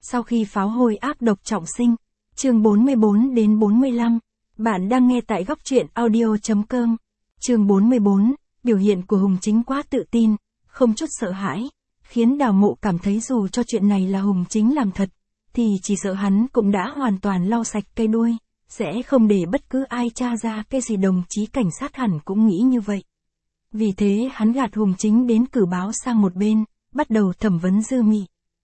Sau khi pháo hôi ác độc trọng sinh. Chương 44 đến 45. Bạn đang nghe tại góc truyện audio.com. Chương 44, biểu hiện của Hùng Chính quá tự tin, không chút sợ hãi, khiến Đào Mộ cảm thấy dù cho chuyện này là Hùng Chính làm thật, thì chỉ sợ hắn cũng đã hoàn toàn lau sạch cây đuôi, sẽ không để bất cứ ai tra ra cái gì. Đồng chí cảnh sát hẳn cũng nghĩ như vậy. Vì thế hắn gạt Hùng Chính đến cử báo sang một bên, bắt đầu thẩm vấn Dư Mị.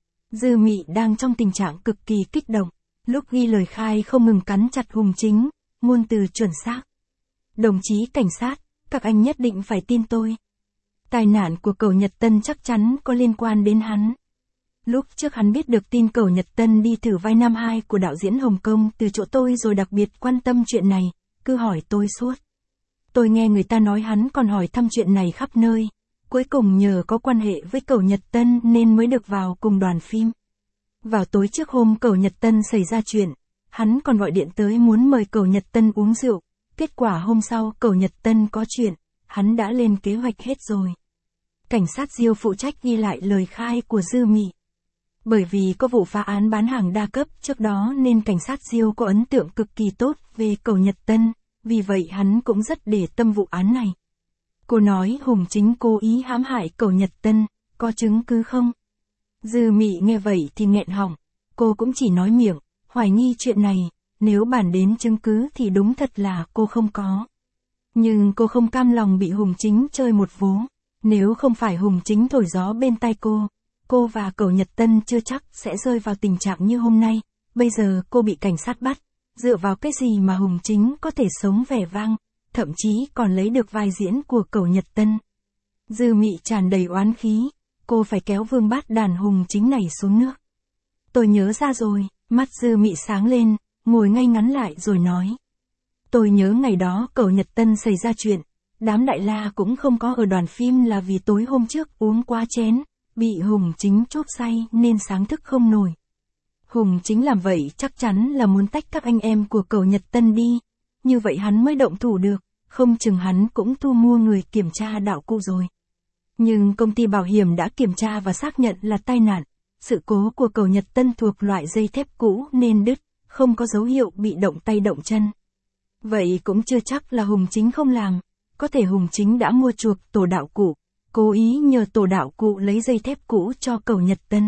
Dư Mị đang trong tình trạng cực kỳ kích động, lúc ghi lời khai không ngừng cắn chặt Hùng Chính, ngôn từ chuẩn xác. Đồng chí cảnh sát, các anh nhất định phải tin tôi. Tai nạn của Cẩu Nhật Tân chắc chắn có liên quan đến hắn. Lúc trước hắn biết được tin Cẩu Nhật Tân đi thử vai năm 2 của đạo diễn Hồng Kông từ chỗ tôi rồi đặc biệt quan tâm chuyện này, cứ hỏi tôi suốt. Tôi nghe người ta nói hắn còn hỏi thăm chuyện này khắp nơi, cuối cùng nhờ có quan hệ với Cẩu Nhật Tân nên mới được vào cùng đoàn phim. Vào tối trước hôm Cẩu Nhật Tân xảy ra chuyện, hắn còn gọi điện tới muốn mời Cẩu Nhật Tân uống rượu, kết quả hôm sau Cẩu Nhật Tân có chuyện, hắn đã lên kế hoạch hết rồi. Cảnh sát Diêu phụ trách ghi lại lời khai của Dư Mị. Bởi vì có vụ phá án bán hàng đa cấp trước đó nên cảnh sát Diêu có ấn tượng cực kỳ tốt về Cẩu Nhật Tân, vì vậy hắn cũng rất để tâm vụ án này. Cô nói Hùng Chính cố ý hãm hại Cẩu Nhật Tân, có chứng cứ không? Dư Mị nghe vậy thì nghẹn họng, cô cũng chỉ nói miệng, hoài nghi chuyện này, nếu bàn đến chứng cứ thì đúng thật là cô không có. Nhưng cô không cam lòng bị Hùng Chính chơi một vố, nếu không phải Hùng Chính thổi gió bên tai cô và Cẩu Nhật Tân chưa chắc sẽ rơi vào tình trạng như hôm nay. Bây giờ cô bị cảnh sát bắt, dựa vào cái gì mà Hùng Chính có thể sống vẻ vang, thậm chí còn lấy được vai diễn của Cẩu Nhật Tân. Dư Mị tràn đầy oán khí, cô phải kéo vương bát đàn Hùng Chính này xuống nước. Tôi nhớ ra rồi, mắt Dư Mị sáng lên, ngồi ngay ngắn lại rồi nói. Tôi nhớ ngày đó Cẩu Nhật Tân xảy ra chuyện, đám đại la cũng không có ở đoàn phim là vì tối hôm trước uống quá chén, bị Hùng Chính chóp say nên sáng thức không nổi. Hùng Chính làm vậy chắc chắn là muốn tách các anh em của Cẩu Nhật Tân đi, như vậy hắn mới động thủ được, không chừng hắn cũng thu mua người kiểm tra đạo cụ rồi. Nhưng công ty bảo hiểm đã kiểm tra và xác nhận là tai nạn, sự cố của Cẩu Nhật Tân thuộc loại dây thép cũ nên đứt, không có dấu hiệu bị động tay động chân. Vậy cũng chưa chắc là Hùng Chính không làm, có thể Hùng Chính đã mua chuộc tổ đạo cụ, cố ý nhờ tổ đạo cụ lấy dây thép cũ cho Cẩu Nhật Tân.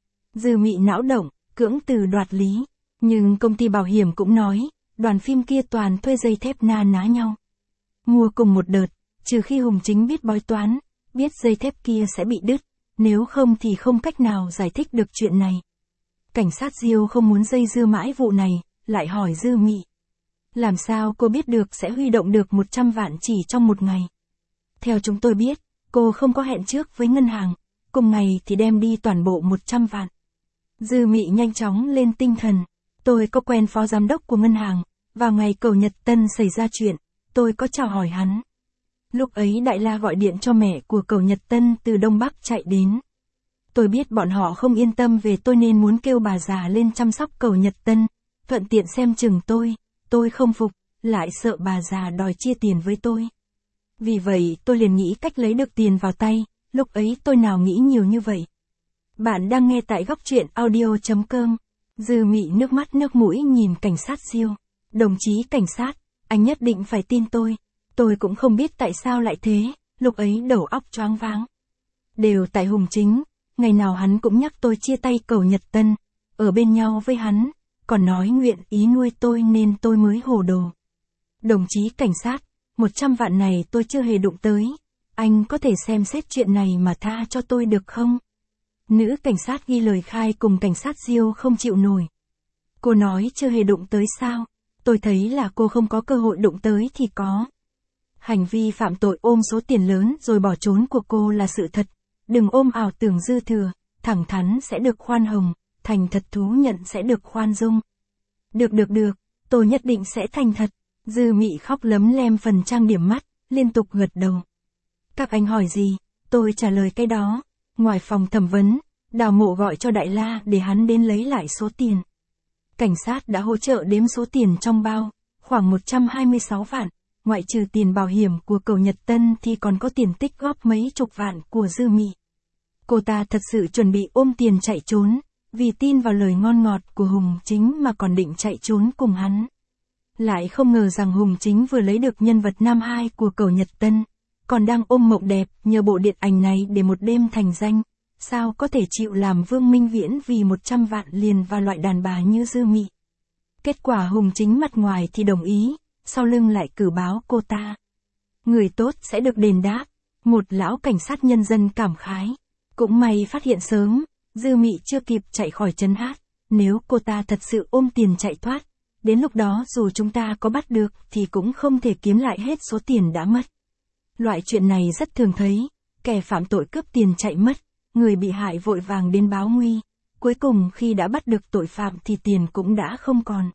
Dư Mị não động, cưỡng từ đoạt lý, nhưng công ty bảo hiểm cũng nói, đoàn phim kia toàn thuê dây thép na ná nhau. Mua cùng một đợt, trừ khi Hùng Chính biết bói toán, biết dây thép kia sẽ bị đứt, nếu không thì không cách nào giải thích được chuyện này. Cảnh sát Diêu không muốn dây dưa mãi vụ này, lại hỏi Dư Mị. Làm sao cô biết được sẽ huy động được 100 vạn chỉ trong một ngày? Theo chúng tôi biết, cô không có hẹn trước với ngân hàng, cùng ngày thì đem đi toàn bộ 100 vạn. Dư Mị nhanh chóng lên tinh thần. Tôi có quen phó giám đốc của ngân hàng, vào ngày Cẩu Nhật Tân xảy ra chuyện, tôi có chào hỏi hắn. Lúc ấy Đại La gọi điện cho mẹ của Cẩu Nhật Tân từ Đông Bắc chạy đến. Tôi biết bọn họ không yên tâm về tôi nên muốn kêu bà già lên chăm sóc Cẩu Nhật Tân, thuận tiện xem chừng tôi không phục, lại sợ bà già đòi chia tiền với tôi. Vì vậy tôi liền nghĩ cách lấy được tiền vào tay, lúc ấy tôi nào nghĩ nhiều như vậy. Bạn đang nghe tại góc truyện audio.com. Dư Mị nước mắt nước mũi nhìn cảnh sát Diêu. Đồng chí cảnh sát, anh nhất định phải tin tôi cũng không biết tại sao lại thế, lúc ấy đầu óc choáng váng. Đều tại Hùng Chính, ngày nào hắn cũng nhắc tôi chia tay Cẩu Nhật Tân, ở bên nhau với hắn, còn nói nguyện ý nuôi tôi nên tôi mới hồ đồ. Đồng chí cảnh sát, 100 vạn này tôi chưa hề đụng tới, anh có thể xem xét chuyện này mà tha cho tôi được không? Nữ cảnh sát ghi lời khai cùng cảnh sát Diêu không chịu nổi. Cô nói chưa hề đụng tới sao? Tôi thấy là cô không có cơ hội đụng tới thì có. Hành vi phạm tội ôm số tiền lớn rồi bỏ trốn của cô là sự thật. Đừng ôm ảo tưởng dư thừa, thẳng thắn sẽ được khoan hồng, thành thật thú nhận sẽ được khoan dung. Được, tôi nhất định sẽ thành thật. Dư Mị khóc lấm lem phần trang điểm mắt, liên tục gật đầu. Các anh hỏi gì, tôi trả lời cái đó. Ngoài phòng thẩm vấn, Đào Mộ gọi cho Đại La để hắn đến lấy lại số tiền. Cảnh sát đã hỗ trợ đếm số tiền trong bao, khoảng 126 vạn, ngoại trừ tiền bảo hiểm của Cẩu Nhật Tân thì còn có tiền tích góp mấy chục vạn của Dư Mị. Cô ta thật sự chuẩn bị ôm tiền chạy trốn, Vì tin vào lời ngon ngọt của Hùng Chính mà còn định chạy trốn cùng hắn. Lại không ngờ rằng Hùng Chính vừa lấy được nhân vật nam 2 của Cẩu Nhật Tân, còn đang ôm mộng đẹp nhờ bộ điện ảnh này để một đêm thành danh, sao có thể chịu làm Vương Minh Viễn vì 100 vạn liền vào loại đàn bà như Dư Mị. Kết quả Hùng Chính mặt ngoài thì đồng ý, sau lưng lại cử báo cô ta. Người tốt sẽ được đền đáp, một lão cảnh sát nhân dân cảm khái. Cũng may phát hiện sớm, Dư Mị chưa kịp chạy khỏi trấn hát, nếu cô ta thật sự ôm tiền chạy thoát, đến lúc đó dù chúng ta có bắt được thì cũng không thể kiếm lại hết số tiền đã mất. Loại chuyện này rất thường thấy, kẻ phạm tội cướp tiền chạy mất, người bị hại vội vàng đến báo nguy, cuối cùng khi đã bắt được tội phạm thì tiền cũng đã không còn.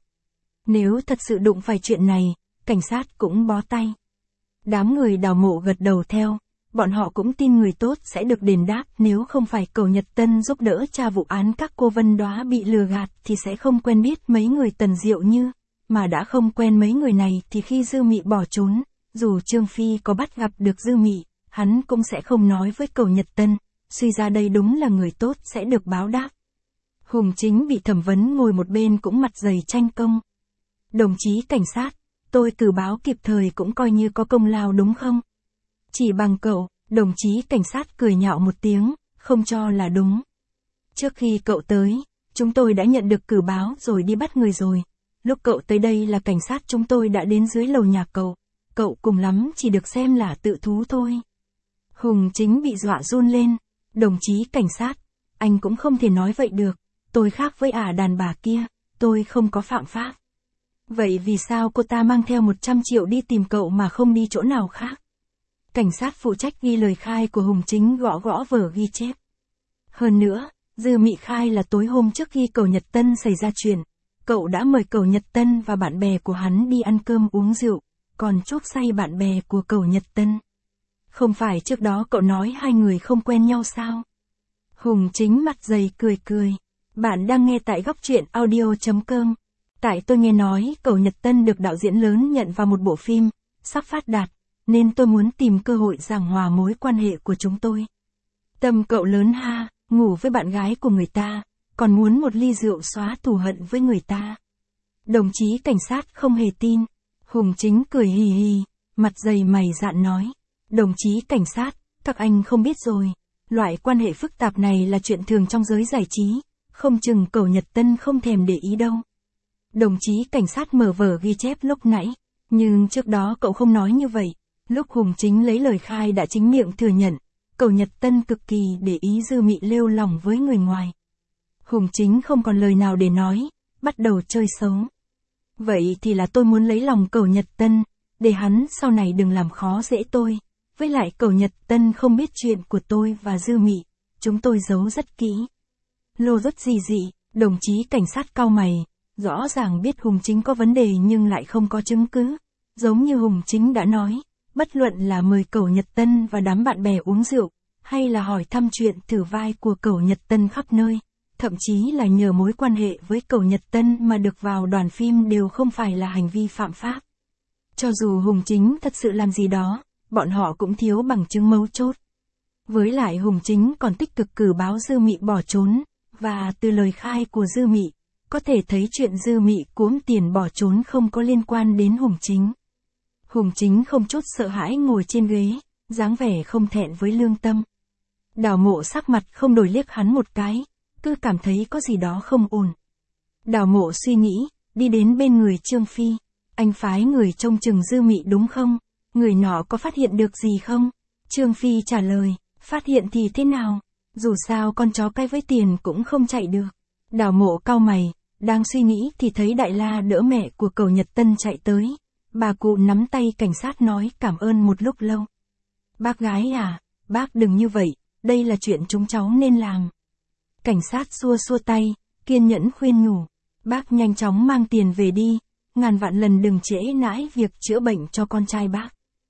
Nếu thật sự đụng phải chuyện này, cảnh sát cũng bó tay. Đám người đào mộ gật đầu theo, bọn họ cũng tin người tốt sẽ được đền đáp, nếu không phải Cẩu Nhật Tân giúp đỡ tra vụ án các cô Vân Đóa bị lừa gạt thì sẽ không quen biết mấy người Tần Diệu Như, mà đã không quen mấy người này thì khi Dư Mị bỏ trốn, dù Trương Phi có bắt gặp được Dư Mị, hắn cũng sẽ không nói với Cẩu Nhật Tân, suy ra đây đúng là người tốt sẽ được báo đáp. Hùng Chính bị thẩm vấn ngồi một bên cũng mặt dày tranh công. Đồng chí cảnh sát, tôi cử báo kịp thời cũng coi như có công lao đúng không? Chỉ bằng cậu, đồng chí cảnh sát cười nhạo một tiếng, không cho là đúng. Trước khi cậu tới, chúng tôi đã nhận được cử báo rồi đi bắt người rồi. Lúc cậu tới đây là cảnh sát chúng tôi đã đến dưới lầu nhà cậu cùng lắm chỉ được xem là tự thú thôi. Hùng Chính bị dọa run lên, đồng chí cảnh sát, anh cũng không thể nói vậy được, tôi khác với đàn bà kia, tôi không có phạm pháp. Vậy vì sao cô ta mang theo 100 triệu đi tìm cậu mà không đi chỗ nào khác? Cảnh sát phụ trách ghi lời khai của Hùng Chính gõ gõ vở ghi chép. Hơn nữa, Dư Mị khai là tối hôm trước khi Cẩu Nhật Tân xảy ra chuyện, cậu đã mời Cẩu Nhật Tân và bạn bè của hắn đi ăn cơm uống rượu, còn chuốc say bạn bè của Cẩu Nhật Tân. Không phải trước đó cậu nói hai người không quen nhau sao? Hùng Chính mặt dày cười cười. Bạn đang nghe tại góc truyện audio.com. Tại tôi nghe nói Cẩu Nhật Tân được đạo diễn lớn nhận vào một bộ phim, sắp phát đạt, nên tôi muốn tìm cơ hội giảng hòa mối quan hệ của chúng tôi. Tâm cậu lớn ha, ngủ với bạn gái của người ta, còn muốn một ly rượu xóa thù hận với người ta. Đồng chí cảnh sát không hề tin. Hùng Chính cười hì hì, mặt dày mày dạn nói. Đồng chí cảnh sát, các anh không biết rồi, loại quan hệ phức tạp này là chuyện thường trong giới giải trí, không chừng Cẩu Nhật Tân không thèm để ý đâu. Đồng chí cảnh sát mở vở ghi chép lúc nãy, nhưng trước đó cậu không nói như vậy. Lúc Hùng Chính lấy lời khai đã chính miệng thừa nhận, Cẩu Nhật Tân cực kỳ để ý Dư Mị lêu lỏng với người ngoài. Hùng Chính không còn lời nào để nói, bắt đầu chơi xấu. Vậy thì là tôi muốn lấy lòng Cẩu Nhật Tân, để hắn sau này đừng làm khó dễ tôi. Với lại Cẩu Nhật Tân không biết chuyện của tôi và Dư Mị, chúng tôi giấu rất kỹ. Lô rất gì, đồng chí cảnh sát cau mày, rõ ràng biết Hùng Chính có vấn đề nhưng lại không có chứng cứ. Giống như Hùng Chính đã nói, bất luận là mời Cẩu Nhật Tân và đám bạn bè uống rượu, hay là hỏi thăm chuyện thử vai của Cẩu Nhật Tân khắp nơi, thậm chí là nhờ mối quan hệ với Cẩu Nhật Tân mà được vào đoàn phim đều không phải là hành vi phạm pháp. Cho dù Hùng Chính thật sự làm gì đó, bọn họ cũng thiếu bằng chứng mấu chốt. Với lại Hùng Chính còn tích cực cử báo Dư Mị bỏ trốn, và từ lời khai của Dư Mị, có thể thấy chuyện Dư Mị cuỗm tiền bỏ trốn không có liên quan đến Hùng Chính. Hùng Chính không chút sợ hãi ngồi trên ghế, dáng vẻ không thẹn với lương tâm. Đào Mộ sắc mặt không đổi liếc hắn một cái, cứ cảm thấy có gì đó không ổn. Đào Mộ suy nghĩ, đi đến bên người Trương Phi, anh phái người trông chừng Dư Mị đúng không? Người nọ có phát hiện được gì không? Trương Phi trả lời, phát hiện thì thế nào? Dù sao con chó cái với tiền cũng không chạy được. Đào Mộ cau mày, đang suy nghĩ thì thấy Đại La đỡ mẹ của Cẩu Nhật Tân chạy tới. Bà cụ nắm tay cảnh sát nói cảm ơn một lúc lâu. Bác gái à, bác đừng như vậy, đây là chuyện chúng cháu nên làm. Cảnh sát xua xua tay, kiên nhẫn khuyên nhủ. Bác nhanh chóng mang tiền về đi, ngàn vạn lần đừng trễ nãi việc chữa bệnh cho con trai bác.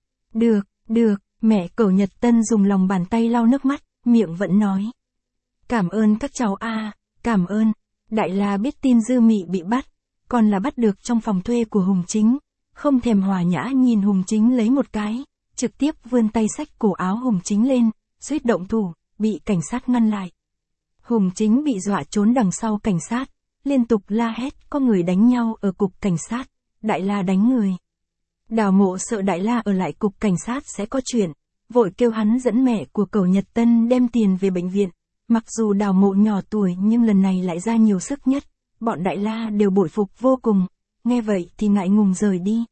Được, mẹ Cẩu Nhật Tân dùng lòng bàn tay lau nước mắt, miệng vẫn nói. Cảm ơn các cháu cảm ơn. Đại La biết tin Dư Mị bị bắt, còn là bắt được trong phòng thuê của Hùng Chính. Không thèm hòa nhã nhìn Hùng Chính lấy một cái, trực tiếp vươn tay xách cổ áo Hùng Chính lên, suýt động thủ, bị cảnh sát ngăn lại. Hùng Chính bị dọa trốn đằng sau cảnh sát, liên tục la hét có người đánh nhau ở cục cảnh sát, Đại La đánh người. Đào Mộ sợ Đại La ở lại cục cảnh sát sẽ có chuyện, vội kêu hắn dẫn mẹ của Cẩu Nhật Tân đem tiền về bệnh viện. Mặc dù Đào Mộ nhỏ tuổi nhưng lần này lại ra nhiều sức nhất, bọn Đại La đều bội phục vô cùng, nghe vậy thì ngại ngùng rời đi.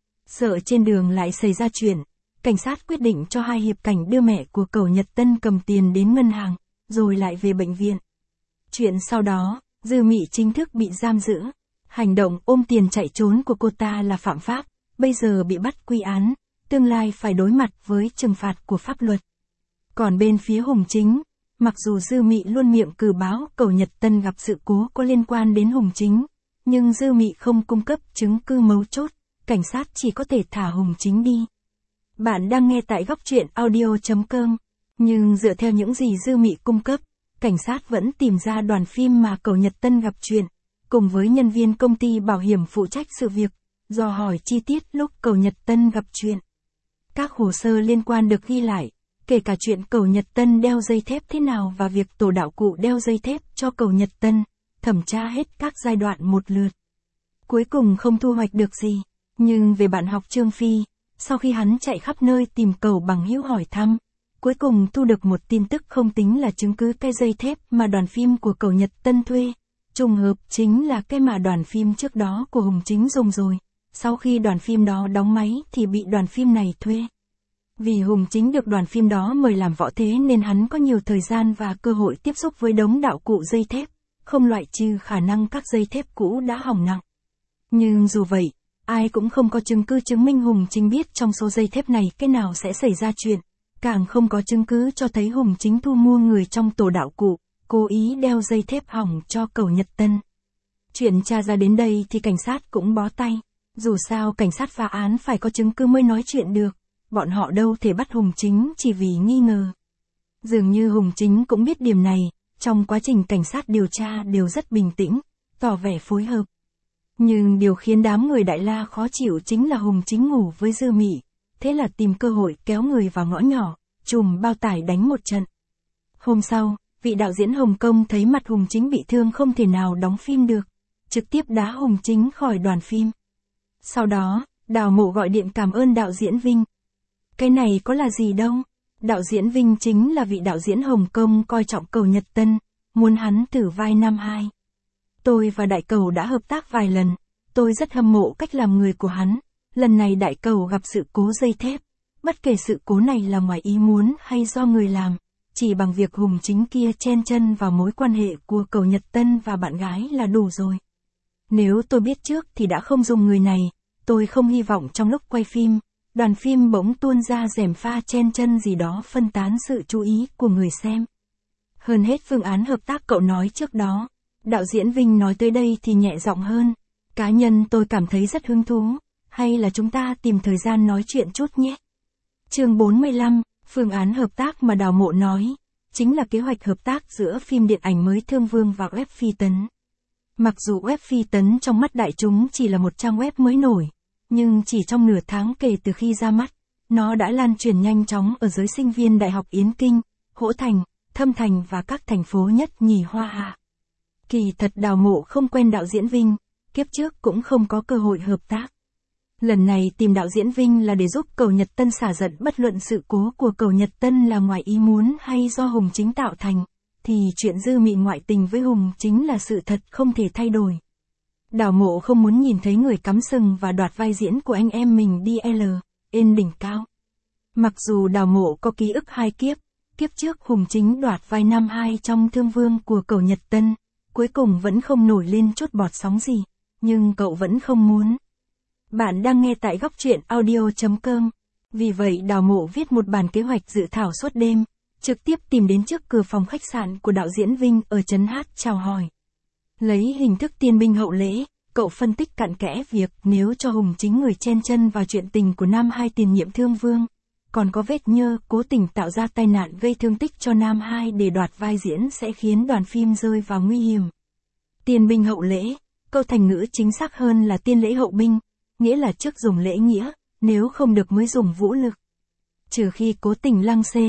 Sợ trên đường lại xảy ra chuyện, cảnh sát quyết định cho hai hiệp cảnh đưa mẹ của Cẩu Nhật Tân cầm tiền đến ngân hàng, rồi lại về bệnh viện. Chuyện sau đó, Dư Mị chính thức bị giam giữ. Hành động ôm tiền chạy trốn của cô ta là phạm pháp, bây giờ bị bắt quy án, tương lai phải đối mặt với trừng phạt của pháp luật. Còn bên phía Hùng Chính, mặc dù Dư Mị luôn miệng cử báo Cẩu Nhật Tân gặp sự cố có liên quan đến Hùng Chính, nhưng Dư Mị không cung cấp chứng cứ mấu chốt, cảnh sát chỉ có thể thả Hùng Chính đi. Bạn đang nghe tại góc truyện audio.com, nhưng dựa theo những gì Dư Mị cung cấp, cảnh sát vẫn tìm ra đoàn phim mà Cẩu Nhật Tân gặp chuyện, cùng với nhân viên công ty bảo hiểm phụ trách sự việc, dò hỏi chi tiết lúc Cẩu Nhật Tân gặp chuyện. Các hồ sơ liên quan được ghi lại, kể cả chuyện Cẩu Nhật Tân đeo dây thép thế nào và việc tổ đạo cụ đeo dây thép cho Cẩu Nhật Tân, thẩm tra hết các giai đoạn một lượt. Cuối cùng không thu hoạch được gì, nhưng về bạn học Trương Phi, sau khi hắn chạy khắp nơi tìm Cẩu bằng hữu hỏi thăm, cuối cùng thu được một tin tức không tính là chứng cứ cái dây thép mà đoàn phim của Cẩu Nhật Tân thuê. Trùng hợp chính là cái mà đoàn phim trước đó của Hùng Chính dùng rồi. Sau khi đoàn phim đó đóng máy thì bị đoàn phim này thuê. Vì Hùng Chính được đoàn phim đó mời làm võ thế nên hắn có nhiều thời gian và cơ hội tiếp xúc với đống đạo cụ dây thép, không loại trừ khả năng các dây thép cũ đã hỏng nặng. Nhưng dù vậy, ai cũng không có chứng cứ chứng minh Hùng Chính biết trong số dây thép này cái nào sẽ xảy ra chuyện, càng không có chứng cứ cho thấy Hùng Chính thu mua người trong tổ đạo cụ, cố ý đeo dây thép hỏng cho Cẩu Nhật Tân. Chuyện tra ra đến đây thì cảnh sát cũng bó tay, dù sao cảnh sát phá án phải có chứng cứ mới nói chuyện được, bọn họ đâu thể bắt Hùng Chính chỉ vì nghi ngờ. Dường như Hùng Chính cũng biết điểm này, trong quá trình cảnh sát điều tra đều rất bình tĩnh, tỏ vẻ phối hợp. Nhưng điều khiến đám người Đại La khó chịu chính là Hùng Chính ngủ với Dư Mị, thế là tìm cơ hội kéo người vào ngõ nhỏ, trùm bao tải đánh một trận. Hôm sau, vị đạo diễn Hồng Kông thấy mặt Hùng Chính bị thương không thể nào đóng phim được, trực tiếp đá Hùng Chính khỏi đoàn phim. Sau đó, Đào Mộ gọi điện cảm ơn đạo diễn Vinh. Cái này có là gì đâu, đạo diễn Vinh chính là vị đạo diễn Hồng Kông coi trọng Cẩu Nhật Tân, muốn hắn thử vai Nam Hai. Tôi và Đại Cẩu đã hợp tác vài lần, tôi rất hâm mộ cách làm người của hắn, lần này Đại Cẩu gặp sự cố dây thép, bất kể sự cố này là ngoài ý muốn hay do người làm, chỉ bằng việc Hùng Chính kia chen chân vào mối quan hệ của Cẩu Nhật Tân và bạn gái là đủ rồi. Nếu tôi biết trước thì đã không dùng người này, tôi không hy vọng trong lúc quay phim, đoàn phim bỗng tuôn ra gièm pha chen chân gì đó phân tán sự chú ý của người xem. Hơn hết phương án hợp tác cậu nói trước đó, đạo diễn Vinh nói tới đây thì nhẹ giọng hơn, cá nhân tôi cảm thấy rất hứng thú, hay là chúng ta tìm thời gian nói chuyện chút nhé. Chương 45, phương án hợp tác mà Đào Mộ nói, chính là kế hoạch hợp tác giữa phim điện ảnh mới Thương Vương và web Phi Tấn. Mặc dù web Phi Tấn trong mắt đại chúng chỉ là một trang web mới nổi, nhưng chỉ trong nửa tháng kể từ khi ra mắt, nó đã lan truyền nhanh chóng ở giới sinh viên Đại học Yến Kinh, Hỗ Thành, Thâm Thành và các thành phố nhất nhì Hoa Hạ. Kỳ thật Đào Mộ không quen đạo diễn Vinh, kiếp trước cũng không có cơ hội hợp tác. Lần này tìm đạo diễn Vinh là để giúp Cẩu Nhật Tân xả giận, bất luận sự cố của Cẩu Nhật Tân là ngoài ý muốn hay do Hùng Chính tạo thành, thì chuyện Dư Mị ngoại tình với Hùng Chính là sự thật không thể thay đổi. Đào Mộ không muốn nhìn thấy người cắm sừng và đoạt vai diễn của anh em mình đi lên đỉnh cao. Mặc dù Đào Mộ có ký ức hai kiếp, kiếp trước Hùng Chính đoạt vai Nam Hai trong Thương Vương của Cẩu Nhật Tân, cuối cùng vẫn không nổi lên chút bọt sóng gì, nhưng cậu vẫn không muốn. Bạn đang nghe tại góc truyện audio.com, vì vậy Đào Mộ viết một bản kế hoạch dự thảo suốt đêm, trực tiếp tìm đến trước cửa phòng khách sạn của đạo diễn Vinh ở Trấn Hát chào hỏi. Lấy hình thức tiên binh hậu lễ, cậu phân tích cặn kẽ việc nếu cho Hùng Chính người chen chân vào chuyện tình của Nam Hai tiền nhiệm Thương Vương, còn có vết nhơ cố tình tạo ra tai nạn gây thương tích cho Nam Hai để đoạt vai diễn sẽ khiến đoàn phim rơi vào nguy hiểm. Tiên binh hậu lễ, câu thành ngữ chính xác hơn là tiên lễ hậu binh, nghĩa là trước dùng lễ nghĩa, nếu không được mới dùng vũ lực. Trừ khi cố tình lăng xê,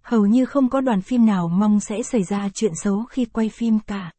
hầu như không có đoàn phim nào mong sẽ xảy ra chuyện xấu khi quay phim cả.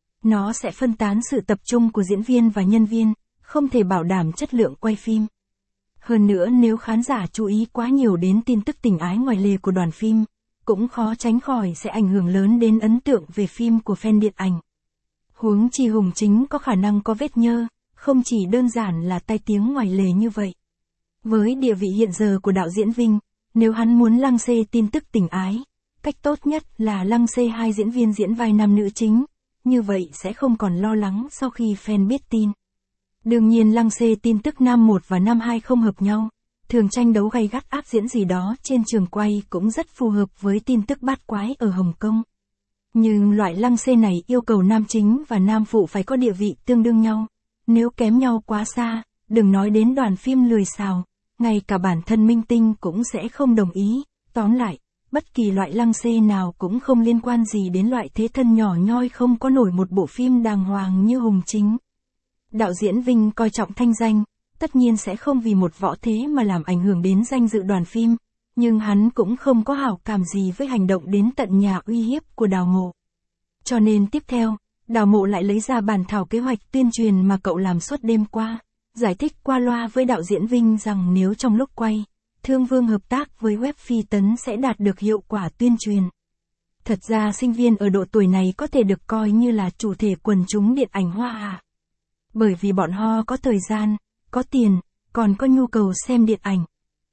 Nó sẽ phân tán sự tập trung của diễn viên và nhân viên, không thể bảo đảm chất lượng quay phim. Hơn nữa nếu khán giả chú ý quá nhiều đến tin tức tình ái ngoài lề của đoàn phim, cũng khó tránh khỏi sẽ ảnh hưởng lớn đến ấn tượng về phim của fan điện ảnh. Huống chi Hùng Chính có khả năng có vết nhơ, không chỉ đơn giản là tai tiếng ngoài lề như vậy. Với địa vị hiện giờ của đạo diễn Vinh, nếu hắn muốn lăng xê tin tức tình ái, cách tốt nhất là lăng xê hai diễn viên diễn vai nam nữ chính, như vậy sẽ không còn lo lắng sau khi fan biết tin. Đương nhiên lăng xê tin tức nam 1 và nam 2 không hợp nhau, thường tranh đấu gay gắt áp diễn gì đó trên trường quay cũng rất phù hợp với tin tức bát quái ở Hồng Kông. Nhưng loại lăng xê này yêu cầu nam chính và nam phụ phải có địa vị tương đương nhau, nếu kém nhau quá xa, đừng nói đến đoàn phim lười xào, ngay cả bản thân minh tinh cũng sẽ không đồng ý. Tóm lại, bất kỳ loại lăng xê nào cũng không liên quan gì đến loại thế thân nhỏ nhoi không có nổi một bộ phim đàng hoàng như Hùng Chính. Đạo diễn Vinh coi trọng thanh danh, tất nhiên sẽ không vì một võ thế mà làm ảnh hưởng đến danh dự đoàn phim, nhưng hắn cũng không có hảo cảm gì với hành động đến tận nhà uy hiếp của Đào Mộ. Cho nên tiếp theo, Đào Mộ lại lấy ra bản thảo kế hoạch tuyên truyền mà cậu làm suốt đêm qua, giải thích qua loa với đạo diễn Vinh rằng nếu trong lúc quay, Thương Vương hợp tác với web Phi Tấn sẽ đạt được hiệu quả tuyên truyền. Thật ra sinh viên ở độ tuổi này có thể được coi như là chủ thể quần chúng điện ảnh Hoa Hạ. Bởi vì bọn họ có thời gian, có tiền, còn có nhu cầu xem điện ảnh.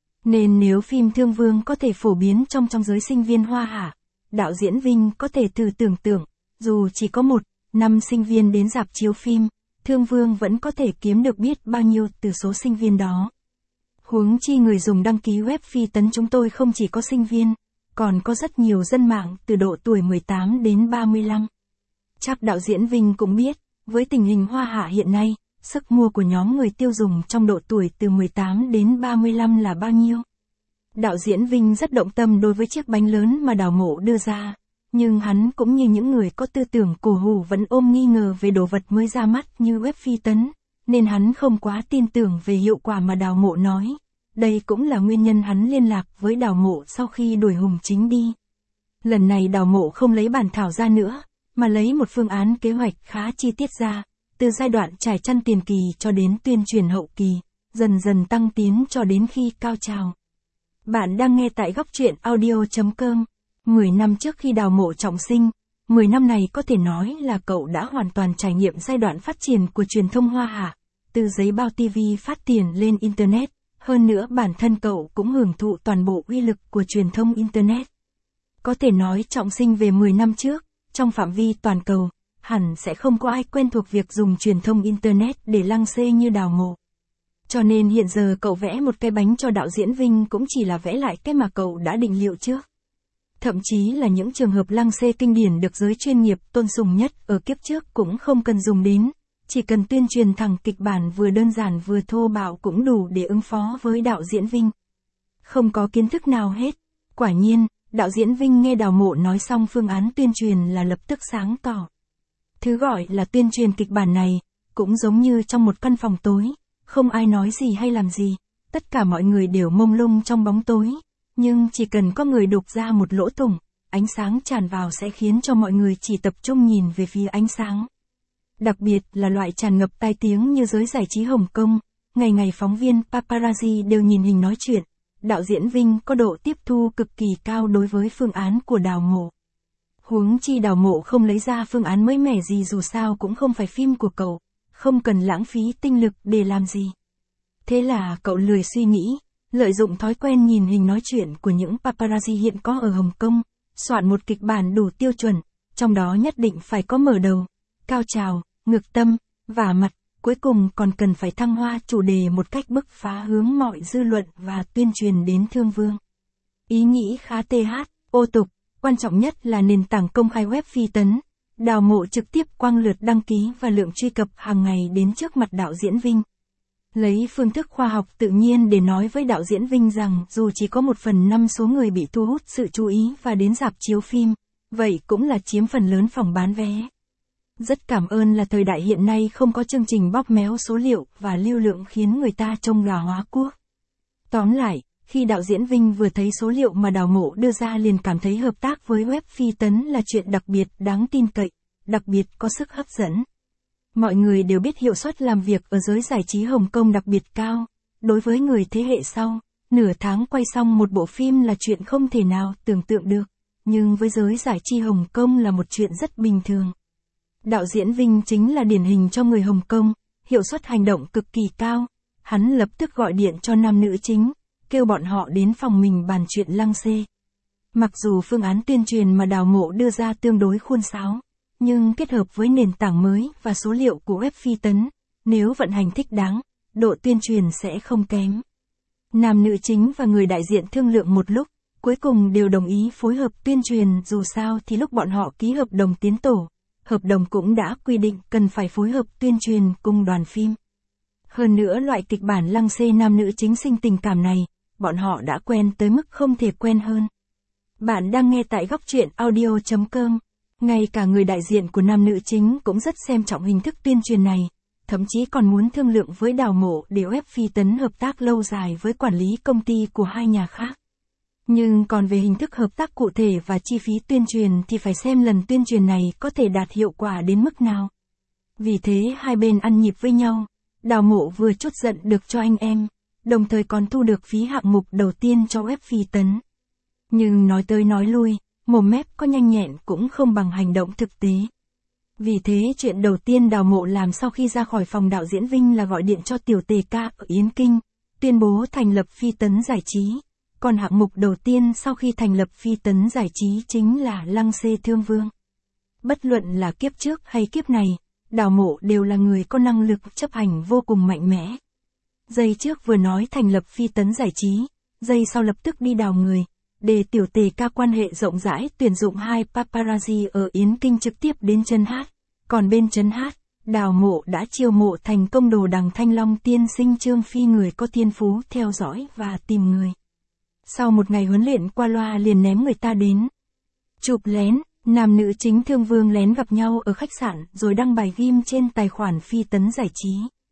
Nên nếu phim Thương Vương có thể phổ biến trong giới sinh viên Hoa Hạ, đạo diễn Vinh có thể thử tưởng tượng, dù chỉ có 1-5 sinh viên đến rạp chiếu phim, Thương Vương vẫn có thể kiếm được biết bao nhiêu từ số sinh viên đó. Huống chi người dùng đăng ký web Phi Tấn chúng tôi không chỉ có sinh viên, còn có rất nhiều dân mạng từ độ tuổi 18 đến 35. Chắc đạo diễn Vinh cũng biết, với tình hình Hoa Hạ hiện nay, sức mua của nhóm người tiêu dùng trong độ tuổi từ 18 đến 35 là bao nhiêu. Đạo diễn Vinh rất động tâm đối với chiếc bánh lớn mà Đào Mộ đưa ra, nhưng hắn cũng như những người có tư tưởng cổ hủ vẫn ôm nghi ngờ về đồ vật mới ra mắt như web Phi Tấn, nên hắn không quá tin tưởng về hiệu quả mà Đào Mộ nói. Đây cũng là nguyên nhân hắn liên lạc với Đào Mộ sau khi đuổi Hùng Chính đi. Lần này Đào Mộ không lấy bản thảo ra nữa, mà lấy một phương án kế hoạch khá chi tiết ra, từ giai đoạn trải chăn tiền kỳ cho đến tuyên truyền hậu kỳ, dần dần tăng tiến cho đến khi cao trào. Bạn đang nghe tại góc truyện audio.com. 10 năm trước khi Đào Mộ trọng sinh, 10 năm này có thể nói là cậu đã hoàn toàn trải nghiệm giai đoạn phát triển của truyền thông Hoa Hạ, từ giấy bao TV phát tiền lên Internet, hơn nữa bản thân cậu cũng hưởng thụ toàn bộ uy lực của truyền thông Internet. Có thể nói trọng sinh về 10 năm trước, trong phạm vi toàn cầu, hẳn sẽ không có ai quen thuộc việc dùng truyền thông Internet để lăng xê như Đào Mộ. Cho nên hiện giờ cậu vẽ một cái bánh cho đạo diễn Vinh cũng chỉ là vẽ lại cái mà cậu đã định liệu trước. Thậm chí là những trường hợp lăng xê kinh điển được giới chuyên nghiệp tôn sùng nhất ở kiếp trước cũng không cần dùng đến, chỉ cần tuyên truyền thẳng kịch bản vừa đơn giản vừa thô bạo cũng đủ để ứng phó với đạo diễn Vinh. Không có kiến thức nào hết. Quả nhiên, đạo diễn Vinh nghe Đào Mộ nói xong phương án tuyên truyền là lập tức sáng tỏ. Thứ gọi là tuyên truyền kịch bản này, cũng giống như trong một căn phòng tối, không ai nói gì hay làm gì, tất cả mọi người đều mông lung trong bóng tối, nhưng chỉ cần có người đục ra một lỗ thủng, ánh sáng tràn vào sẽ khiến cho mọi người chỉ tập trung nhìn về phía ánh sáng. Đặc biệt là loại tràn ngập tai tiếng như giới giải trí Hồng Kông, ngày ngày phóng viên paparazzi đều nhìn hình nói chuyện. Đạo diễn Vinh có độ tiếp thu cực kỳ cao đối với phương án của Đào Mộ. Huống chi Đào Mộ không lấy ra phương án mới mẻ gì dù sao cũng không phải phim của cậu, không cần lãng phí tinh lực để làm gì. Thế là cậu lười suy nghĩ, lợi dụng thói quen nhìn hình nói chuyện của những paparazzi hiện có ở Hồng Kông, soạn một kịch bản đủ tiêu chuẩn, trong đó nhất định phải có mở đầu, cao trào, ngược tâm, vả mặt, cuối cùng còn cần phải thăng hoa chủ đề một cách bứt phá hướng mọi dư luận và tuyên truyền đến Thương Vương. Ý nghĩ khá ô tục, quan trọng nhất là nền tảng công khai web Phi Tấn. Đào Mộ trực tiếp quăng lượt đăng ký và lượng truy cập hàng ngày đến trước mặt đạo diễn Vinh. Lấy phương thức khoa học tự nhiên để nói với đạo diễn Vinh rằng dù chỉ có 1/5 số người bị thu hút sự chú ý và đến rạp chiếu phim, vậy cũng là chiếm phần lớn phòng bán vé. Rất cảm ơn là thời đại hiện nay không có chương trình bóp méo số liệu và lưu lượng khiến người ta trông gà hóa cuốc. Tóm lại, Khi đạo diễn Vinh vừa thấy số liệu mà Đào Mộ đưa ra liền cảm thấy hợp tác với web Phi Tấn là chuyện đặc biệt đáng tin cậy, đặc biệt có sức hấp dẫn. Mọi người đều biết hiệu suất làm việc ở giới giải trí Hồng Kông đặc biệt cao. Đối với người thế hệ sau, nửa tháng quay xong một bộ phim là chuyện không thể nào tưởng tượng được. Nhưng với giới giải trí Hồng Kông là một chuyện rất bình thường. Đạo diễn Vinh chính là điển hình cho người Hồng Kông, hiệu suất hành động cực kỳ cao. Hắn lập tức gọi điện cho nam nữ chính, kêu bọn họ đến phòng mình bàn chuyện lăng xê. Mặc dù phương án tuyên truyền mà Đào Mộ đưa ra tương đối khuôn sáo, nhưng kết hợp với nền tảng mới và số liệu của web Phi Tấn, nếu vận hành thích đáng, độ tuyên truyền sẽ không kém. Nam nữ chính và người đại diện thương lượng một lúc, cuối cùng đều đồng ý phối hợp tuyên truyền, dù sao thì lúc bọn họ ký hợp đồng tiến tổ, hợp đồng cũng đã quy định cần phải phối hợp tuyên truyền cùng đoàn phim. Hơn nữa loại kịch bản lăng xê nam nữ chính sinh tình cảm này, bọn họ đã quen tới mức không thể quen hơn. Bạn đang nghe tại góc truyện audio.com. Ngay cả người đại diện của nam nữ chính cũng rất xem trọng hình thức tuyên truyền này, thậm chí còn muốn thương lượng với Đào Mộ để web Phi Tấn hợp tác lâu dài với quản lý công ty của hai nhà khác. Nhưng còn về hình thức hợp tác cụ thể và chi phí tuyên truyền thì phải xem lần tuyên truyền này có thể đạt hiệu quả đến mức nào. Vì thế hai bên ăn nhịp với nhau, Đào Mộ vừa trút giận được cho anh em, đồng thời còn thu được phí hạng mục đầu tiên cho web Phi Tấn. Nhưng nói tới nói lui, mồm mép có nhanh nhẹn cũng không bằng hành động thực tế. Vì thế chuyện đầu tiên Đào Mộ làm sau khi ra khỏi phòng đạo diễn Vinh là gọi điện cho Tiểu Tề Ca ở Yến Kinh, tuyên bố thành lập Phi Tấn Giải Trí. Còn hạng mục đầu tiên sau khi thành lập Phi Tấn Giải Trí chính là Lăng Xê Thương Vương. Bất luận là kiếp trước hay kiếp này, Đào Mộ đều là người có năng lực chấp hành vô cùng mạnh mẽ. Giây trước vừa nói thành lập Phi Tấn Giải Trí, giây sau lập tức đi đào người, để Tiểu Tề Ca quan hệ rộng rãi tuyển dụng hai paparazzi ở Yến Kinh trực tiếp đến chân hát. Còn bên chân hát, Đào Mộ đã chiêu mộ thành công Đồ Đằng Thanh Long tiên sinh Trương Phi, người có thiên phú theo dõi và tìm người. Sau một ngày huấn luyện qua loa liền ném người ta đến chụp lén, nam nữ chính Thương Vương lén gặp nhau ở khách sạn rồi đăng bài ghim trên tài khoản Phi Tấn Giải Trí.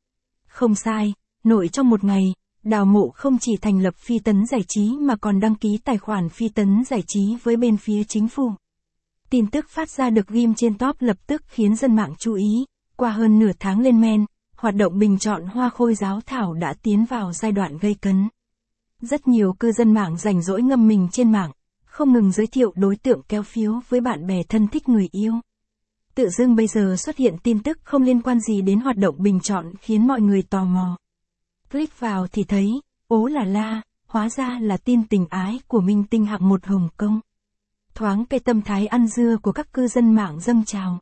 Không sai, nội trong một ngày, Đào Mộ không chỉ thành lập Phi Tấn Giải Trí mà còn đăng ký tài khoản Phi Tấn Giải Trí với bên phía chính phủ. Tin tức phát ra được ghim trên top lập tức khiến dân mạng chú ý. Qua hơn nửa tháng lên men, hoạt động bình chọn Hoa Khôi Giáo Thảo đã tiến vào giai đoạn gây cấn. Rất nhiều cư dân mạng rảnh rỗi ngâm mình trên mạng, không ngừng giới thiệu đối tượng kéo phiếu với bạn bè thân thích người yêu. Tự dưng bây giờ xuất hiện tin tức không liên quan gì đến hoạt động bình chọn khiến mọi người tò mò. Click vào thì thấy, ố là la, hóa ra là tin tình ái của minh tinh hạng một Hồng Kông. Thoáng cái tâm thái ăn dưa của các cư dân mạng dâng trào.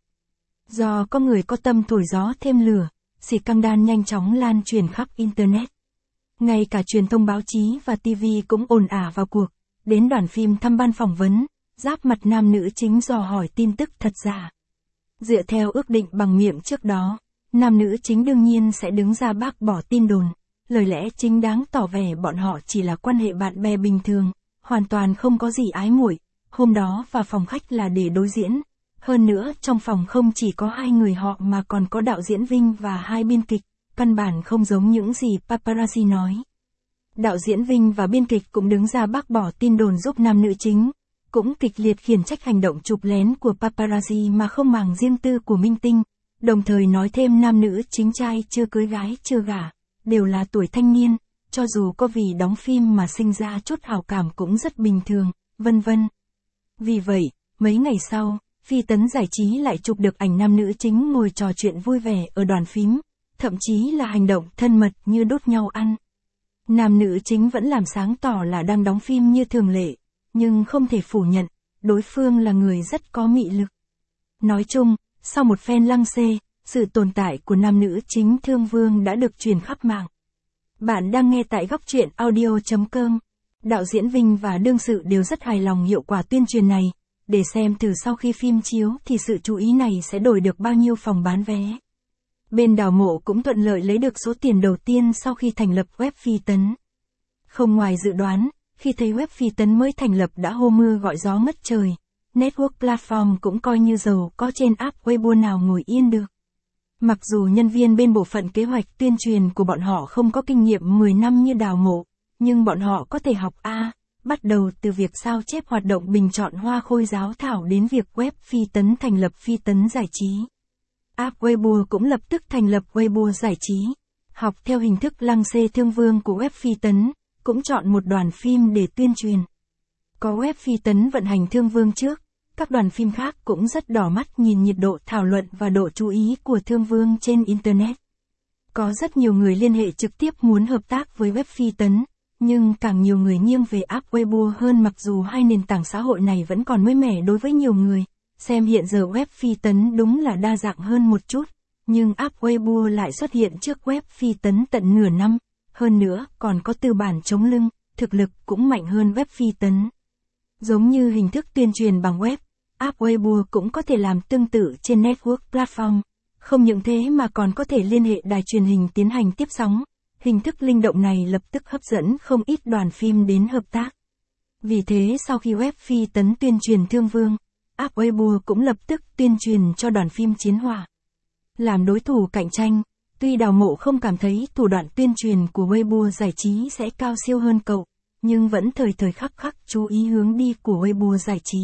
Do có người có tâm thổi gió thêm lửa, scandal nhanh chóng lan truyền khắp Internet. Ngay cả truyền thông báo chí và TV cũng ồn ào vào cuộc, đến đoàn phim thăm ban phỏng vấn, giáp mặt nam nữ chính dò hỏi tin tức thật giả. Dựa theo ước định bằng miệng trước đó, nam nữ chính đương nhiên sẽ đứng ra bác bỏ tin đồn, lời lẽ chính đáng tỏ vẻ bọn họ chỉ là quan hệ bạn bè bình thường, hoàn toàn không có gì ái muội. Hôm đó vào phòng khách là để đối diễn. Hơn nữa trong phòng không chỉ có hai người họ mà còn có đạo diễn Vinh và hai biên kịch, căn bản không giống những gì paparazzi nói. Đạo diễn Vinh và biên kịch cũng đứng ra bác bỏ tin đồn giúp nam nữ chính, cũng kịch liệt khiển trách hành động chụp lén của paparazzi mà không màng riêng tư của minh tinh, đồng thời nói thêm nam nữ chính trai chưa cưới gái chưa gả, đều là tuổi thanh niên, cho dù có vì đóng phim mà sinh ra chút hảo cảm cũng rất bình thường, vân vân. Vì vậy, mấy ngày sau, Phi Tấn Giải Trí lại chụp được ảnh nam nữ chính ngồi trò chuyện vui vẻ ở đoàn phím, thậm chí là hành động thân mật như đút nhau ăn. Nam nữ chính vẫn làm sáng tỏ là đang đóng phim như thường lệ, nhưng không thể phủ nhận, đối phương là người rất có mị lực. Nói chung, sau một phen lăng xê, sự tồn tại của nam nữ chính Thương Vương đã được truyền khắp mạng. Bạn đang nghe tại góc truyện audio.com. Đạo diễn Vinh và đương sự đều rất hài lòng hiệu quả tuyên truyền này, để xem thử sau khi phim chiếu thì sự chú ý này sẽ đổi được bao nhiêu phòng bán vé. Bên Đào Mộ cũng thuận lợi lấy được số tiền đầu tiên sau khi thành lập web Phi Tấn. Không ngoài dự đoán, khi thấy web Phi Tấn mới thành lập đã hô mưa gọi gió ngất trời, network platform cũng coi như giàu có trên app Weibo nào ngồi yên được. Mặc dù nhân viên bên bộ phận kế hoạch tuyên truyền của bọn họ không có kinh nghiệm 10 năm như Đào Mộ, nhưng bọn họ có thể học A, bắt đầu từ việc sao chép hoạt động bình chọn Hoa Khôi giáo thảo đến việc web Phi Tấn thành lập Phi Tấn giải trí. App Weibo cũng lập tức thành lập Weibo giải trí. Học theo hình thức lăng xê thương vương của web Phi Tấn, cũng chọn một đoàn phim để tuyên truyền. Có web Phi Tấn vận hành thương vương trước, các đoàn phim khác cũng rất đỏ mắt nhìn nhiệt độ thảo luận và độ chú ý của thương vương trên Internet. Có rất nhiều người liên hệ trực tiếp muốn hợp tác với web Phi Tấn, nhưng càng nhiều người nghiêng về app Weibo hơn mặc dù hai nền tảng xã hội này vẫn còn mới mẻ đối với nhiều người. Xem hiện giờ web Phi Tấn đúng là đa dạng hơn một chút, nhưng app Weibo lại xuất hiện trước web Phi Tấn tận nửa năm, hơn nữa còn có tư bản chống lưng, thực lực cũng mạnh hơn web Phi Tấn. Giống như hình thức tuyên truyền bằng web, app Weibo cũng có thể làm tương tự trên network platform. Không những thế mà còn có thể liên hệ đài truyền hình tiến hành tiếp sóng. Hình thức linh động này lập tức hấp dẫn không ít đoàn phim đến hợp tác. Vì thế sau khi web Phi Tấn tuyên truyền thương vương, app Weibo cũng lập tức tuyên truyền cho đoàn phim Chiến Hỏa. Làm đối thủ cạnh tranh, tuy Đào Mộ không cảm thấy thủ đoạn tuyên truyền của Weibo giải trí sẽ cao siêu hơn cậu, nhưng vẫn thời khắc chú ý hướng đi của Weibo giải trí.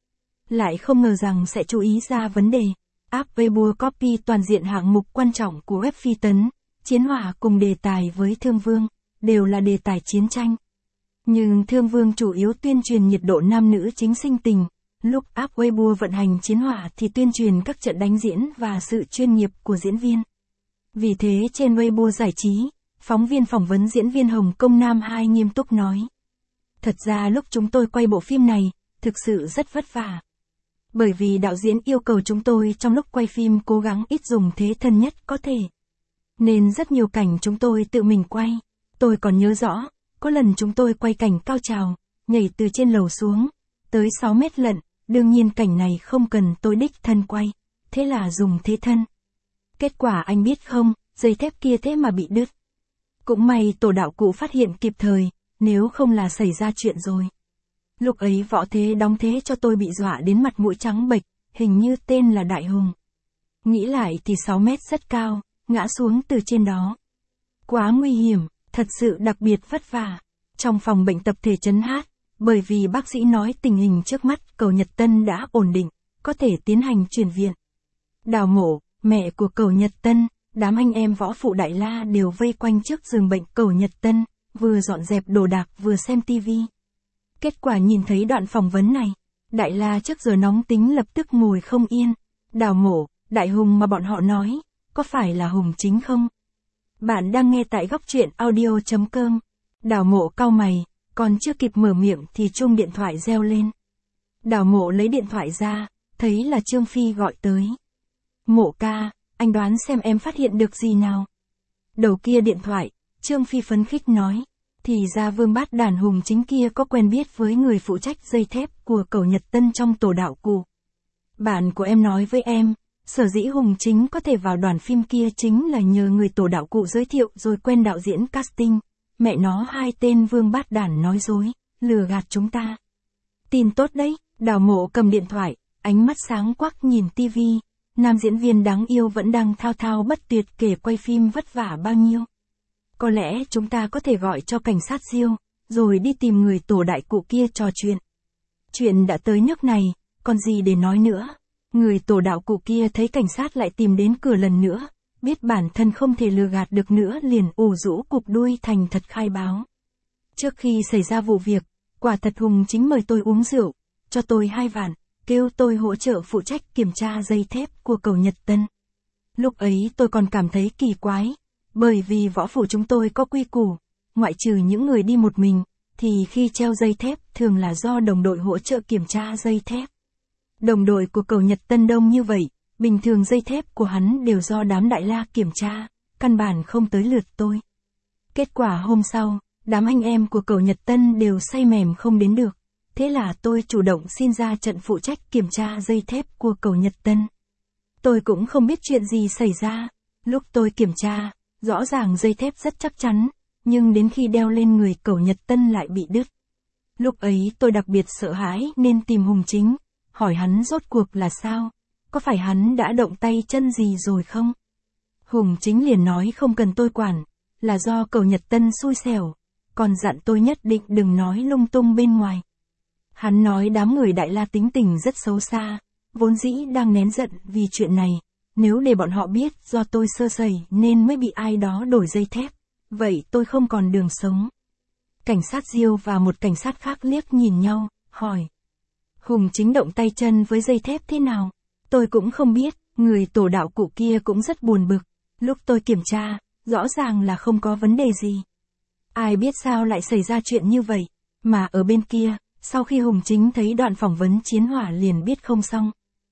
Lại không ngờ rằng sẽ chú ý ra vấn đề. App Weibo copy toàn diện hạng mục quan trọng của web Phi Tấn, Chiến Hỏa cùng đề tài với Thương Vương, đều là đề tài chiến tranh. Nhưng Thương Vương chủ yếu tuyên truyền nhiệt độ nam nữ chính sinh tình, lúc app Weibo vận hành Chiến Hỏa thì tuyên truyền các trận đánh diễn và sự chuyên nghiệp của diễn viên. Vì thế trên Weibo giải trí, phóng viên phỏng vấn diễn viên Hồng Kông Nam 2 nghiêm túc nói. Thật ra lúc chúng tôi quay bộ phim này, thực sự rất vất vả. Bởi vì đạo diễn yêu cầu chúng tôi trong lúc quay phim cố gắng ít dùng thế thân nhất có thể. Nên rất nhiều cảnh chúng tôi tự mình quay. Tôi còn nhớ rõ, có lần chúng tôi quay cảnh cao trào, nhảy từ trên lầu xuống, tới 6 mét lận, đương nhiên cảnh này không cần tôi đích thân quay, thế là dùng thế thân. Kết quả anh biết không, dây thép kia thế mà bị đứt. Cũng may tổ đạo cụ phát hiện kịp thời, nếu không là xảy ra chuyện rồi. Lúc ấy Võ Thế đóng thế cho tôi bị dọa đến mặt mũi trắng bệch, hình như tên là Đại Hùng. Nghĩ lại thì 6 mét rất cao, ngã xuống từ trên đó. Quá nguy hiểm, thật sự đặc biệt vất vả. Trong phòng bệnh tập thể trấn Hát, bởi vì bác sĩ nói tình hình trước mắt Cầu Nhật Tân đã ổn định, có thể tiến hành chuyển viện. Đào Mộ, mẹ của Cầu Nhật Tân, đám anh em võ phụ Đại La đều vây quanh trước giường bệnh Cầu Nhật Tân, vừa dọn dẹp đồ đạc vừa xem tivi. Kết quả nhìn thấy đoạn phỏng vấn này, Đại La trước giờ nóng tính lập tức ngồi không yên. Đào Mộ, Đại Hùng mà bọn họ nói, có phải là Hùng chính không? Bạn đang nghe tại góc truyện audio.com. Đào Mộ cau mày, còn chưa kịp mở miệng thì chuông điện thoại reo lên. Đào Mộ lấy điện thoại ra, thấy là Trương Phi gọi tới. Mộ ca, anh đoán xem em phát hiện được gì nào? Đầu kia điện thoại, Trương Phi phấn khích nói. Thì ra Vương Bát Đàn Hùng chính kia có quen biết với người phụ trách dây thép của Cầu Nhật Tân trong tổ đạo cụ. Bạn của em nói với em, sở dĩ Hùng chính có thể vào đoàn phim kia chính là nhờ người tổ đạo cụ giới thiệu rồi quen đạo diễn casting. Mẹ nó hai tên Vương Bát Đàn nói dối, lừa gạt chúng ta. Tin tốt đấy, Đào Mộ cầm điện thoại, ánh mắt sáng quắc nhìn tivi. Nam diễn viên đáng yêu vẫn đang thao thao bất tuyệt kể quay phim vất vả bao nhiêu. Có lẽ chúng ta có thể gọi cho cảnh sát Diêu, rồi đi tìm người tổ đại cụ kia trò chuyện. Chuyện đã tới nước này, còn gì để nói nữa. Người tổ đạo cụ kia thấy cảnh sát lại tìm đến cửa lần nữa, biết bản thân không thể lừa gạt được nữa liền ủ rũ cụp đuôi thành thật khai báo. Trước khi xảy ra vụ việc, quả thật Hùng chính mời tôi uống rượu, cho tôi 2 vạn, kêu tôi hỗ trợ phụ trách kiểm tra dây thép của Cầu Nhật Tân. Lúc ấy tôi còn cảm thấy kỳ quái. Bởi vì võ phủ chúng tôi có quy củ, ngoại trừ những người đi một mình, thì khi treo dây thép thường là do đồng đội hỗ trợ kiểm tra dây thép. Đồng đội của Cầu Nhật Tân đông như vậy, bình thường dây thép của hắn đều do đám Đại La kiểm tra, căn bản không tới lượt tôi. Kết quả hôm sau, đám anh em của Cầu Nhật Tân đều say mềm không đến được, thế là tôi chủ động xin ra trận phụ trách kiểm tra dây thép của Cầu Nhật Tân. Tôi cũng không biết chuyện gì xảy ra, lúc tôi kiểm tra, rõ ràng dây thép rất chắc chắn, nhưng đến khi đeo lên người Cầu Nhật Tân lại bị đứt. Lúc ấy tôi đặc biệt sợ hãi nên tìm Hùng chính, hỏi hắn rốt cuộc là sao, có phải hắn đã động tay chân gì rồi không? Hùng chính liền nói không cần tôi quản, là do Cầu Nhật Tân xui xẻo, còn dặn tôi nhất định đừng nói lung tung bên ngoài. Hắn nói đám người Đại La tính tình rất xấu xa, vốn dĩ đang nén giận vì chuyện này, nếu để bọn họ biết do tôi sơ sẩy nên mới bị ai đó đổi dây thép, vậy tôi không còn đường sống. Cảnh sát Diêu và một cảnh sát khác liếc nhìn nhau, hỏi. Hùng Chính động tay chân với dây thép thế nào? Tôi cũng không biết, người tổ đạo cụ kia cũng rất buồn bực. Lúc tôi kiểm tra, rõ ràng là không có vấn đề gì. Ai biết sao lại xảy ra chuyện như vậy, mà ở bên kia, sau khi Hùng Chính thấy đoạn phỏng vấn Chiến Hỏa liền biết không xong.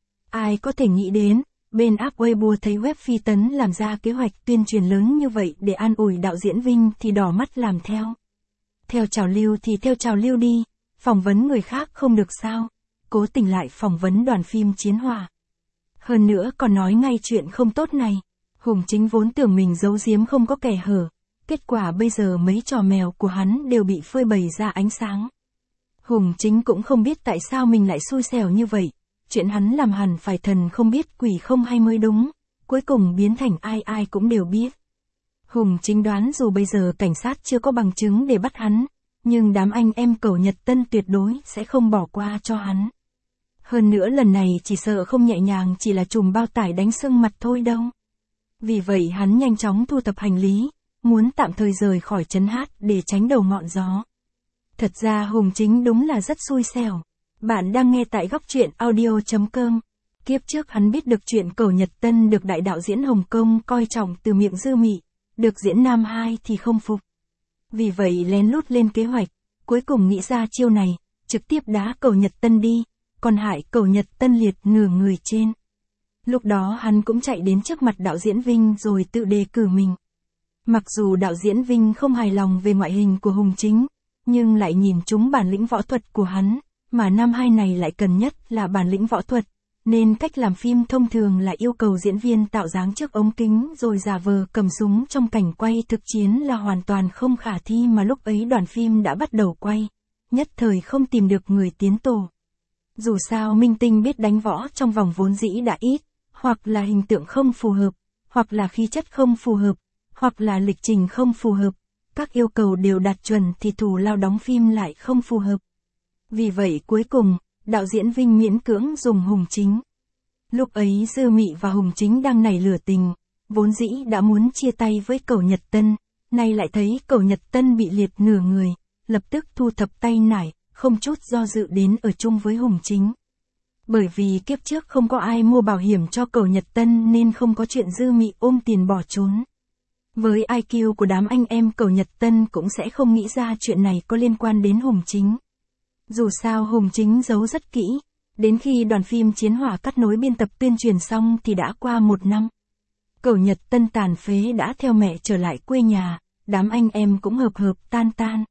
Ai có thể nghĩ đến, bên app Weibo thấy web Phi Tấn làm ra kế hoạch tuyên truyền lớn như vậy để an ủi đạo diễn Vinh thì đỏ mắt làm theo. Theo trào lưu thì theo trào lưu đi, phỏng vấn người khác không được sao, cố tình lại phỏng vấn đoàn phim Chiến Hỏa. Hơn nữa còn nói ngay chuyện không tốt này, Hùng Chính vốn tưởng mình giấu giếm không có kẻ hở, kết quả bây giờ mấy trò mèo của hắn đều bị phơi bày ra ánh sáng. Hùng Chính cũng không biết tại sao mình lại xui xẻo như vậy, chuyện hắn làm hẳn phải thần không biết quỷ không hay mới đúng, cuối cùng biến thành ai ai cũng đều biết. Hùng Chính đoán dù bây giờ cảnh sát chưa có bằng chứng để bắt hắn, nhưng đám anh em Cẩu Nhật Tân tuyệt đối sẽ không bỏ qua cho hắn. Hơn nữa lần này chỉ sợ không nhẹ nhàng chỉ là chùm bao tải đánh sưng mặt thôi đâu. Vì vậy hắn nhanh chóng thu thập hành lý, muốn tạm thời rời khỏi trấn hát để tránh đầu ngọn gió. Thật ra Hùng Chính đúng là rất xui xẻo. Bạn đang nghe tại góc truyện audio.com. Kiếp trước hắn biết được chuyện Cẩu Nhật Tân được đại đạo diễn Hồng Kông coi trọng từ miệng Dư Mị, được diễn nam 2 thì không phục. Vì vậy lén lút lên kế hoạch, cuối cùng nghĩ ra chiêu này, trực tiếp đá Cẩu Nhật Tân đi, còn hại Cẩu Nhật Tân liệt nửa người trên. Lúc đó hắn cũng chạy đến trước mặt đạo diễn Vinh rồi tự đề cử mình. Mặc dù đạo diễn Vinh không hài lòng về ngoại hình của Hùng Chính, nhưng lại nhìn trúng bản lĩnh võ thuật của hắn, mà nam 2 này lại cần nhất là bản lĩnh võ thuật, nên cách làm phim thông thường là yêu cầu diễn viên tạo dáng trước ống kính rồi giả vờ cầm súng trong cảnh quay thực chiến là hoàn toàn không khả thi mà lúc ấy đoàn phim đã bắt đầu quay, nhất thời không tìm được người tiến tổ. Dù sao minh tinh biết đánh võ trong vòng vốn dĩ đã ít, hoặc là hình tượng không phù hợp, hoặc là khí chất không phù hợp, hoặc là lịch trình không phù hợp, các yêu cầu đều đạt chuẩn thì thù lao đóng phim lại không phù hợp. Vì vậy cuối cùng, đạo diễn Vinh miễn cưỡng dùng Hùng Chính. Lúc ấy Dư Mị và Hùng Chính đang nảy lửa tình, vốn dĩ đã muốn chia tay với Cẩu Nhật Tân, nay lại thấy Cẩu Nhật Tân bị liệt nửa người, lập tức thu thập tay nải, không chút do dự đến ở chung với Hùng Chính. Bởi vì kiếp trước không có ai mua bảo hiểm cho Cẩu Nhật Tân nên không có chuyện Dư Mị ôm tiền bỏ trốn. Với IQ của đám anh em Cẩu Nhật Tân cũng sẽ không nghĩ ra chuyện này có liên quan đến Hùng Chính. Dù sao Hùng Chính giấu rất kỹ, đến khi đoàn phim Chiến Hỏa cắt nối biên tập tuyên truyền xong thì đã qua 1 năm. Cẩu Nhật Tân tàn phế đã theo mẹ trở lại quê nhà, đám anh em cũng hợp tan tan.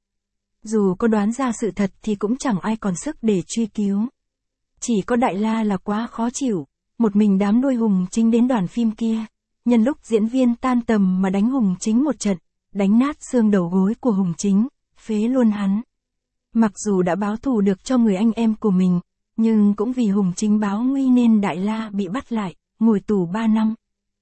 Dù có đoán ra sự thật thì cũng chẳng ai còn sức để truy cứu. Chỉ có Đại La là quá khó chịu, một mình đám nuôi Hùng Chính đến đoàn phim kia, nhân lúc diễn viên tan tầm mà đánh Hùng Chính một trận, đánh nát xương đầu gối của Hùng Chính, phế luôn hắn. Mặc dù đã báo thù được cho người anh em của mình, nhưng cũng vì Hùng Chính báo nguy nên Đại La bị bắt lại, ngồi tù 3 năm.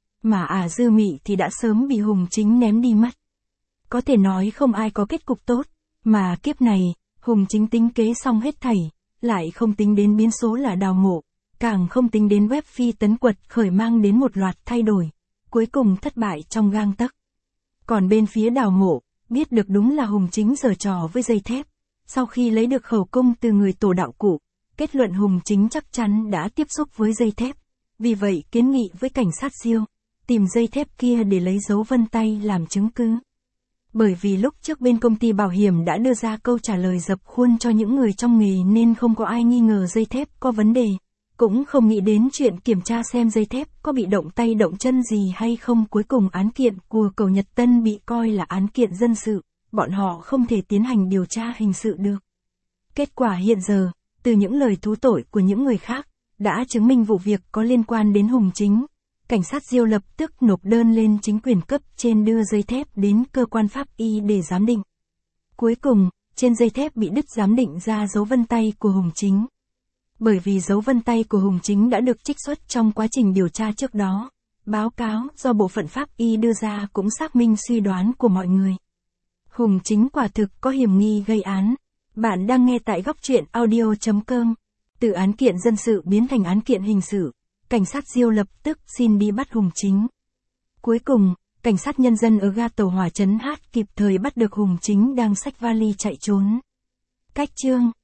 Mà Dư Mị thì đã sớm bị Hùng Chính ném đi mất. Có thể nói không ai có kết cục tốt, mà kiếp này, Hùng Chính tính kế xong hết thảy, lại không tính đến biến số là Đào Mộ, càng không tính đến web Phi Tấn quật khởi mang đến một loạt thay đổi, cuối cùng thất bại trong gang tấc. Còn bên phía Đào Mộ, biết được đúng là Hùng Chính giở trò với dây thép, sau khi lấy được khẩu cung từ người tổ đạo cụ, kết luận Hùng Chính chắc chắn đã tiếp xúc với dây thép, vì vậy kiến nghị với cảnh sát Diêu, tìm dây thép kia để lấy dấu vân tay làm chứng cứ. Bởi vì lúc trước bên công ty bảo hiểm đã đưa ra câu trả lời dập khuôn cho những người trong nghề nên không có ai nghi ngờ dây thép có vấn đề, cũng không nghĩ đến chuyện kiểm tra xem dây thép có bị động tay động chân gì hay không. Cuối cùng án kiện của Cẩu Nhật Tân bị coi là án kiện dân sự, bọn họ không thể tiến hành điều tra hình sự được. Kết quả hiện giờ, từ những lời thú tội của những người khác, đã chứng minh vụ việc có liên quan đến Hùng Chính. Cảnh sát Diêu lập tức nộp đơn lên chính quyền cấp trên đưa dây thép đến cơ quan pháp y để giám định. Cuối cùng, trên dây thép bị đứt giám định ra dấu vân tay của Hùng Chính. Bởi vì dấu vân tay của Hùng Chính đã được trích xuất trong quá trình điều tra trước đó, báo cáo do bộ phận pháp y đưa ra cũng xác minh suy đoán của mọi người. Hùng Chính quả thực có hiểm nghi gây án. Bạn đang nghe tại góc truyện audio.com. Từ án kiện dân sự biến thành án kiện hình sự, cảnh sát Diêu lập tức xin đi bắt Hùng Chính. Cuối cùng, cảnh sát nhân dân ở ga tàu hỏa trấn Hát kịp thời bắt được Hùng Chính đang xách vali chạy trốn. Cách chương